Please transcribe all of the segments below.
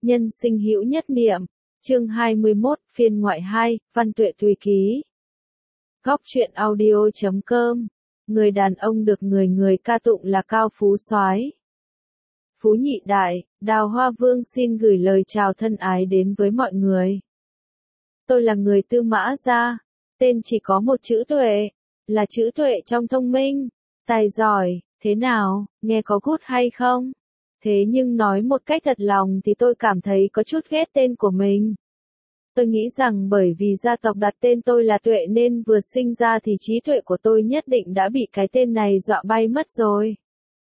Nhân sinh hữu nhất niệm, chương 21, phiên ngoại 2, Văn Tuệ Tùy Ký. Góc truyện audio.com. Người đàn ông được người ca tụng là cao phú soái. Phú nhị đại, Đào Hoa Vương xin gửi lời chào thân ái đến với mọi người. Tôi là người Tư Mã Gia, tên chỉ có một chữ Tuệ, là chữ tuệ trong thông minh, tài giỏi, thế nào, nghe có good hay không? Thế nhưng nói một cách thật lòng thì tôi cảm thấy có chút ghét tên của mình. Tôi nghĩ rằng bởi vì gia tộc đặt tên tôi là Tuệ nên vừa sinh ra thì trí tuệ của tôi nhất định đã bị cái tên này dọa bay mất rồi.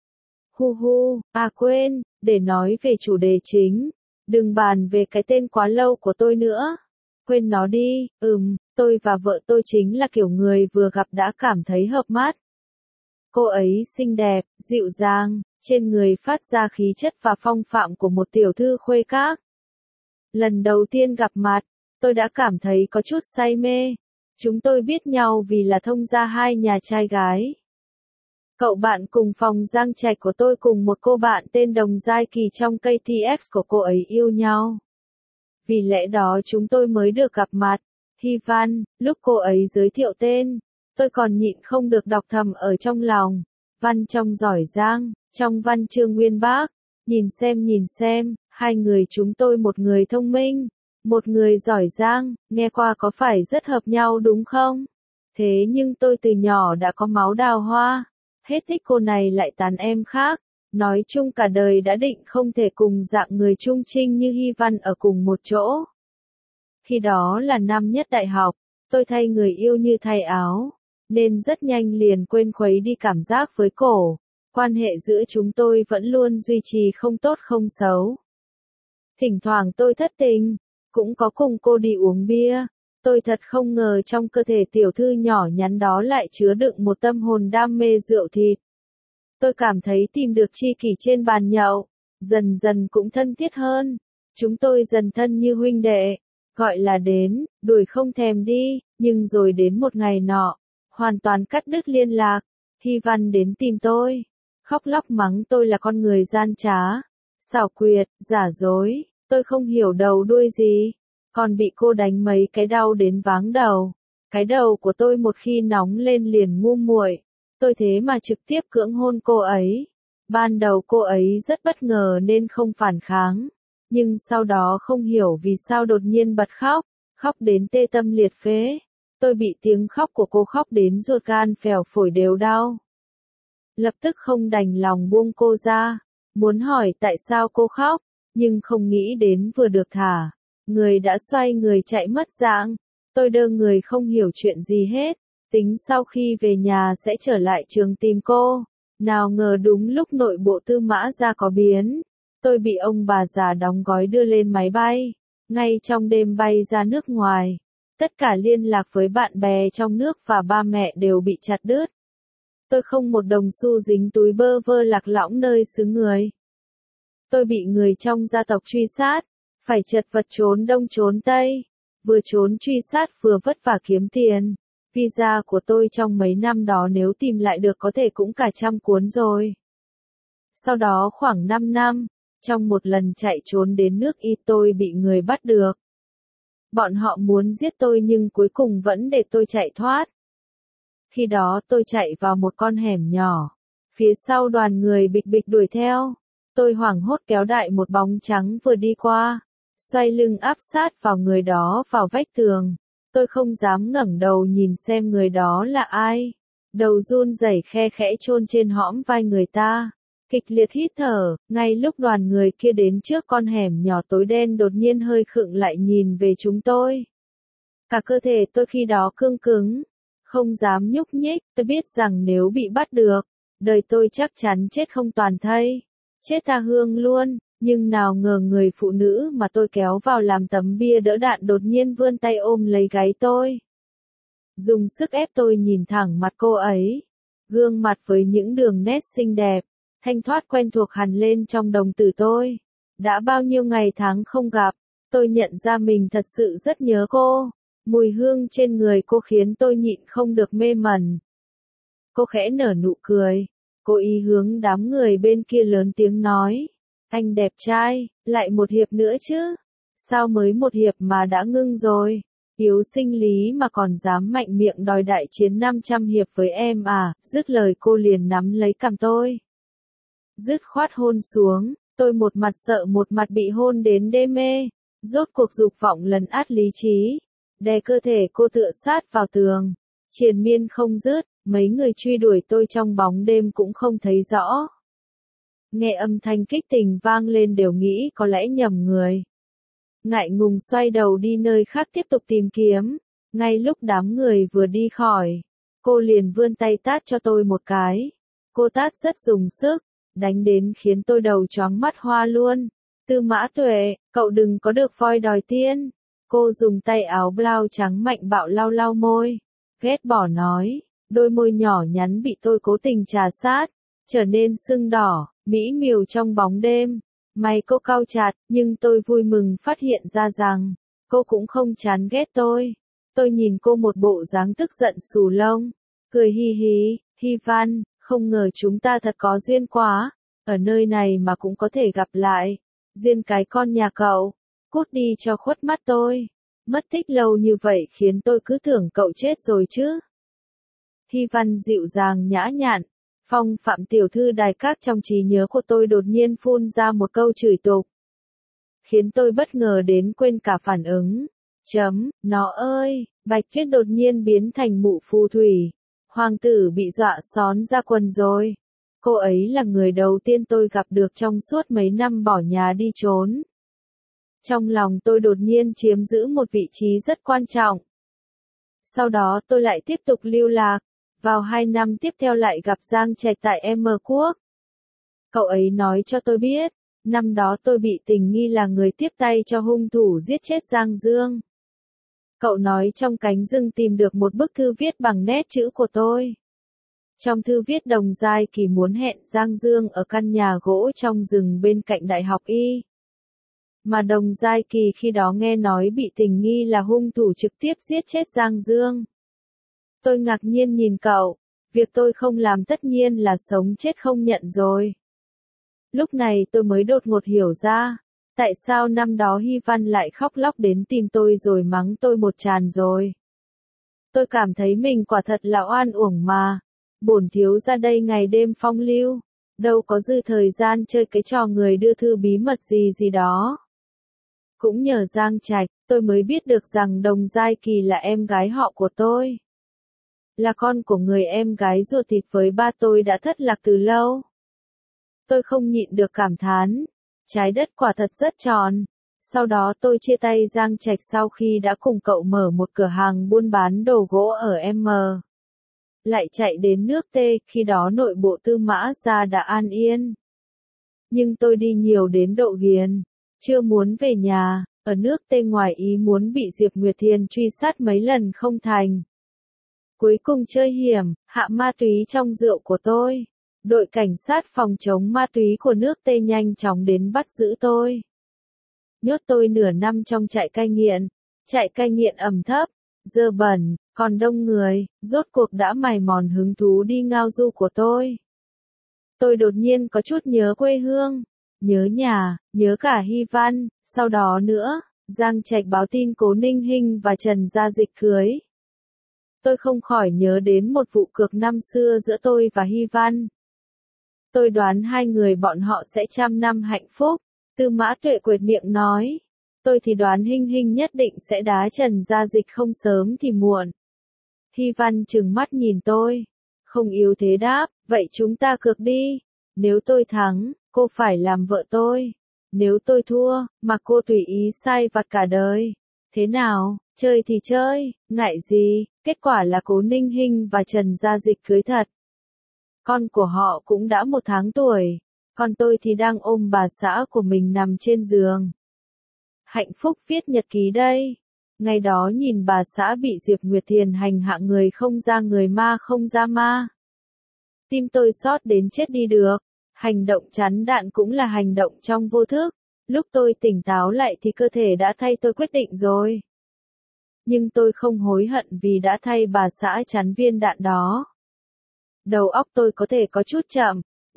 Quên, để nói về chủ đề chính. Đừng bàn về cái tên quá lâu của tôi nữa. Quên nó đi, tôi và vợ tôi chính là kiểu người vừa gặp đã cảm thấy hợp mắt. Cô ấy xinh đẹp, dịu dàng, trên người phát ra khí chất và phong phạm của một tiểu thư khuê các. Lần đầu tiên gặp mặt, tôi đã cảm thấy có chút say mê. Chúng tôi biết nhau vì là thông gia hai nhà trai gái. Cậu bạn cùng phòng Giang Trạch của tôi cùng một cô bạn tên Đồng Giai Kỳ trong KTX của cô ấy yêu nhau. Vì lẽ đó chúng tôi mới được gặp mặt. Hy Văn, lúc cô ấy giới thiệu tên, tôi còn nhịn không được đọc thầm ở trong lòng. Văn trong giỏi giang, trong văn chương nguyên bác. Nhìn xem, hai người chúng tôi một người thông minh, một người giỏi giang, nghe qua có phải rất hợp nhau đúng không? Thế nhưng tôi từ nhỏ đã có máu Đào Hoa, hết thích cô này lại tán em khác. Nói chung cả đời đã định không thể cùng dạng người trung trinh như Hy Văn ở cùng một chỗ. Khi đó là năm nhất đại học, tôi thay người yêu như thay áo, nên rất nhanh liền quên khuấy đi cảm giác với cổ. Quan hệ giữa chúng tôi vẫn luôn duy trì không tốt không xấu. Thỉnh thoảng tôi thất tình, cũng có cùng cô đi uống bia. Tôi thật không ngờ trong cơ thể tiểu thư nhỏ nhắn đó lại chứa đựng một tâm hồn đam mê rượu thịt. Tôi cảm thấy tìm được tri kỷ trên bàn nhậu, dần dần cũng thân thiết hơn. Chúng tôi dần thân như huynh đệ, gọi là đến, đuổi không thèm đi, nhưng rồi đến một ngày nọ, hoàn toàn cắt đứt liên lạc. Hy Văn đến tìm tôi, khóc lóc mắng tôi là con người gian trá, xảo quyệt, giả dối, tôi không hiểu đầu đuôi gì, còn bị cô đánh mấy cái đau đến váng đầu. Cái đầu của tôi một khi nóng lên liền ngu muội. Tôi thế mà trực tiếp cưỡng hôn cô ấy. Ban đầu cô ấy rất bất ngờ nên không phản kháng. Nhưng sau đó không hiểu vì sao đột nhiên bật khóc, khóc đến tê tâm liệt phế. Tôi bị tiếng khóc của cô khóc đến ruột gan phèo phổi đều đau. Lập tức không đành lòng buông cô ra, muốn hỏi tại sao cô khóc, nhưng không nghĩ đến vừa được thả, người đã xoay người chạy mất dạng. Tôi đơ người không hiểu chuyện gì hết. Tính sau khi về nhà sẽ trở lại trường tìm cô. Nào ngờ đúng lúc nội bộ Tư Mã Gia có biến. Tôi bị ông bà già đóng gói đưa lên máy bay. Ngay trong đêm bay ra nước ngoài. Tất cả liên lạc với bạn bè trong nước và ba mẹ đều bị chặt đứt. Tôi không một đồng xu dính túi bơ vơ lạc lõng nơi xứ người. Tôi bị người trong gia tộc truy sát. Phải chật vật trốn đông trốn tây. Vừa trốn truy sát vừa vất vả kiếm tiền. Visa của tôi trong mấy năm đó nếu tìm lại được có thể cũng cả 100 cuốn rồi. Sau đó khoảng 5 năm, trong một lần chạy trốn đến nước Y tôi bị người bắt được. Bọn họ muốn giết tôi nhưng cuối cùng vẫn để tôi chạy thoát. Khi đó tôi chạy vào một con hẻm nhỏ. Phía sau đoàn người bịch bịch đuổi theo. Tôi hoảng hốt kéo đại một bóng trắng vừa đi qua. Xoay lưng áp sát vào người đó vào vách tường. Tôi không dám ngẩng đầu nhìn xem người đó là ai. Đầu run rẩy khe khẽ chôn trên hõm vai người ta. Kịch liệt hít thở, ngay lúc đoàn người kia đến trước con hẻm nhỏ tối đen đột nhiên hơi khựng lại nhìn về chúng tôi. Cả cơ thể tôi khi đó cương cứng, không dám nhúc nhích, tôi biết rằng nếu bị bắt được, đời tôi chắc chắn chết không toàn thây, chết tha hương luôn. Nhưng nào ngờ người phụ nữ mà tôi kéo vào làm tấm bia đỡ đạn đột nhiên vươn tay ôm lấy gáy tôi. Dùng sức ép tôi nhìn thẳng mặt cô ấy. Gương mặt với những đường nét xinh đẹp, thanh thoát quen thuộc hằn lên trong đồng tử tôi. Đã bao nhiêu ngày tháng không gặp, tôi nhận ra mình thật sự rất nhớ cô. Mùi hương trên người cô khiến tôi nhịn không được mê mẩn. Cô khẽ nở nụ cười. Cô ý hướng đám người bên kia lớn tiếng nói. Anh đẹp trai, lại một hiệp nữa chứ? Sao mới một hiệp mà đã ngưng rồi? Yếu sinh lý mà còn dám mạnh miệng đòi đại chiến 500 hiệp với em à? Dứt lời cô liền nắm lấy cằm tôi. Dứt khoát hôn xuống, tôi một mặt sợ một mặt bị hôn đến đê mê. Rốt cuộc dục vọng lấn át lý trí. Đè cơ thể cô tựa sát vào tường. Triền miên không dứt, mấy người truy đuổi tôi trong bóng đêm cũng không thấy rõ. Nghe âm thanh kích tình vang lên đều nghĩ có lẽ nhầm người. Ngại ngùng xoay đầu đi nơi khác tiếp tục tìm kiếm. Ngay lúc đám người vừa đi khỏi, cô liền vươn tay tát cho tôi một cái. Cô tát rất dùng sức, đánh đến khiến tôi đầu choáng mắt hoa luôn. Tư Mã Tuệ, cậu đừng có được voi đòi tiên. Cô dùng tay áo blau trắng mạnh bạo lau lau môi. Ghét bỏ nói, đôi môi nhỏ nhắn bị tôi cố tình trà sát, trở nên sưng đỏ, mỹ miều trong bóng đêm. Mày cô cau chặt, nhưng tôi vui mừng phát hiện ra rằng, cô cũng không chán ghét tôi. Tôi nhìn cô một bộ dáng tức giận xù lông, cười hi hi, Hy Văn, không ngờ chúng ta thật có duyên quá, ở nơi này mà cũng có thể gặp lại. Duyên cái con nhà cậu, cút đi cho khuất mắt tôi. Mất tích lâu như vậy khiến tôi cứ tưởng cậu chết rồi chứ. Hy Văn dịu dàng nhã nhặn, phong phạm tiểu thư đài các trong trí nhớ của tôi đột nhiên phun ra một câu chửi tục. Khiến tôi bất ngờ đến quên cả phản ứng. Nó ơi, Bạch Tuyết đột nhiên biến thành mụ phù thủy. Hoàng tử bị dọa xón ra quần rồi. Cô ấy là người đầu tiên tôi gặp được trong suốt mấy năm bỏ nhà đi trốn. Trong lòng tôi đột nhiên chiếm giữ một vị trí rất quan trọng. Sau đó tôi lại tiếp tục lưu lạc. Vào 2 năm tiếp theo lại gặp Giang Trạch tại M Quốc. Cậu ấy nói cho tôi biết, năm đó tôi bị tình nghi là người tiếp tay cho hung thủ giết chết Giang Dương. Cậu nói trong cánh rừng tìm được một bức thư viết bằng nét chữ của tôi. Trong thư viết Đồng Giai Kỳ muốn hẹn Giang Dương ở căn nhà gỗ trong rừng bên cạnh Đại học Y. Mà Đồng Giai Kỳ khi đó nghe nói bị tình nghi là hung thủ trực tiếp giết chết Giang Dương. Tôi ngạc nhiên nhìn cậu, việc tôi không làm tất nhiên là sống chết không nhận rồi. Lúc này tôi mới đột ngột hiểu ra, tại sao năm đó Hy Văn lại khóc lóc đến tìm tôi rồi mắng tôi một tràn rồi. Tôi cảm thấy mình quả thật là oan uổng mà, bổn thiếu ra đây ngày đêm phong lưu, đâu có dư thời gian chơi cái trò người đưa thư bí mật gì gì đó. Cũng nhờ Giang Trạch, tôi mới biết được rằng Đồng Giai Kỳ là em gái họ của tôi. Là con của người em gái ruột thịt với ba tôi đã thất lạc từ lâu. Tôi không nhịn được cảm thán, trái đất quả thật rất tròn. Sau đó tôi chia tay Giang Trạch sau khi đã cùng cậu mở một cửa hàng buôn bán đồ gỗ ở M. Lại chạy đến nước T, khi đó nội bộ Tư Mã gia đã an yên. Nhưng tôi đi nhiều đến độ ghiền, chưa muốn về nhà, ở nước T ngoài ý muốn bị Diệp Nguyệt Thiền truy sát mấy lần không thành. Cuối cùng chơi hiểm, hạ ma túy trong rượu của tôi. Đội cảnh sát phòng chống ma túy của nước T nhanh chóng đến bắt giữ tôi. Nhốt tôi nửa năm trong trại cai nghiện ẩm thấp, dơ bẩn, còn đông người, rốt cuộc đã mài mòn hứng thú đi ngao du của tôi. Tôi đột nhiên có chút nhớ quê hương, nhớ nhà, nhớ cả Hy Văn, sau đó nữa, Giang Trạch báo tin Cố Ninh Hinh và Trần Gia Dịch cưới. Tôi không khỏi nhớ đến một vụ cược năm xưa giữa tôi và Hy Văn. Tôi đoán hai người bọn họ sẽ 100 năm hạnh phúc. Tư Mã Tuệ quệt miệng nói. Tôi thì đoán Hinh Hinh nhất định sẽ đá Trần Gia Dịch không sớm thì muộn. Hy Văn trừng mắt nhìn tôi. Không yếu thế đáp, vậy chúng ta cược đi. Nếu tôi thắng, cô phải làm vợ tôi. Nếu tôi thua, mà cô tùy ý sai vặt cả đời. Thế nào, chơi thì chơi, ngại gì, kết quả là Cố Ninh Hinh và Trần Gia Dịch cưới thật. Con của họ cũng đã 1 tháng tuổi, còn tôi thì đang ôm bà xã của mình nằm trên giường. Hạnh phúc viết nhật ký đây. Ngày đó nhìn bà xã bị Diệp Nguyệt Thiền hành hạ người không ra người ma không ra ma. Tim tôi xót đến chết đi được. Hành động chắn đạn cũng là hành động trong vô thức. Lúc tôi tỉnh táo lại thì cơ thể đã thay tôi quyết định rồi. Nhưng tôi không hối hận vì đã thay bà xã chắn viên đạn đó. Đầu óc tôi có thể có chút chậm,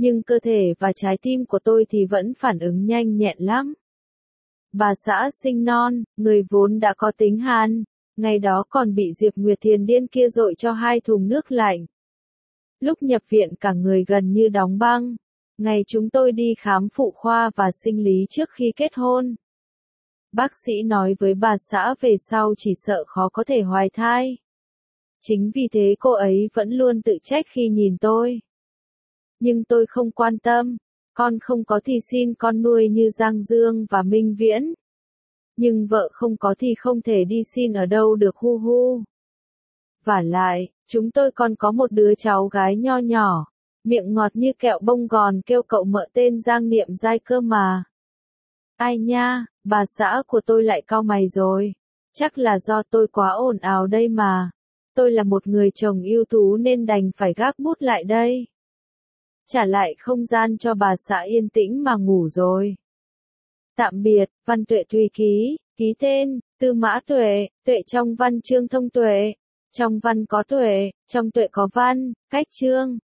Nhưng cơ thể và trái tim của tôi thì vẫn phản ứng nhanh nhẹn lắm. Bà xã sinh non, người vốn đã có tính hàn, ngày đó còn bị Diệp Nguyệt Thiền điên kia dội cho 2 thùng nước lạnh. Lúc nhập viện cả người gần như đóng băng. Ngày chúng tôi đi khám phụ khoa và sinh lý trước khi kết hôn. Bác sĩ nói với bà xã về sau chỉ sợ khó có thể hoài thai. Chính vì thế cô ấy vẫn luôn tự trách khi nhìn tôi. Nhưng tôi không quan tâm, con không có thì xin con nuôi như Giang Dương và Minh Viễn. Nhưng vợ không có thì không thể đi xin ở đâu được hu hu. Vả lại, chúng tôi còn có một đứa cháu gái nho nhỏ, miệng ngọt như kẹo bông gòn kêu cậu mợ tên Giang Niệm Giai cơ mà. Ai nha, bà xã của tôi lại cau mày rồi. Chắc là do tôi quá ồn ào đây mà. Tôi là một người chồng ưu tú nên đành phải gác bút lại đây. Trả lại không gian cho bà xã yên tĩnh mà ngủ rồi. Tạm biệt, Văn Tuệ tùy ký, ký tên, Tư Mã Tuệ, Tuệ trong văn chương thông tuệ. Trong văn có tuệ, trong tuệ có văn, cách chương.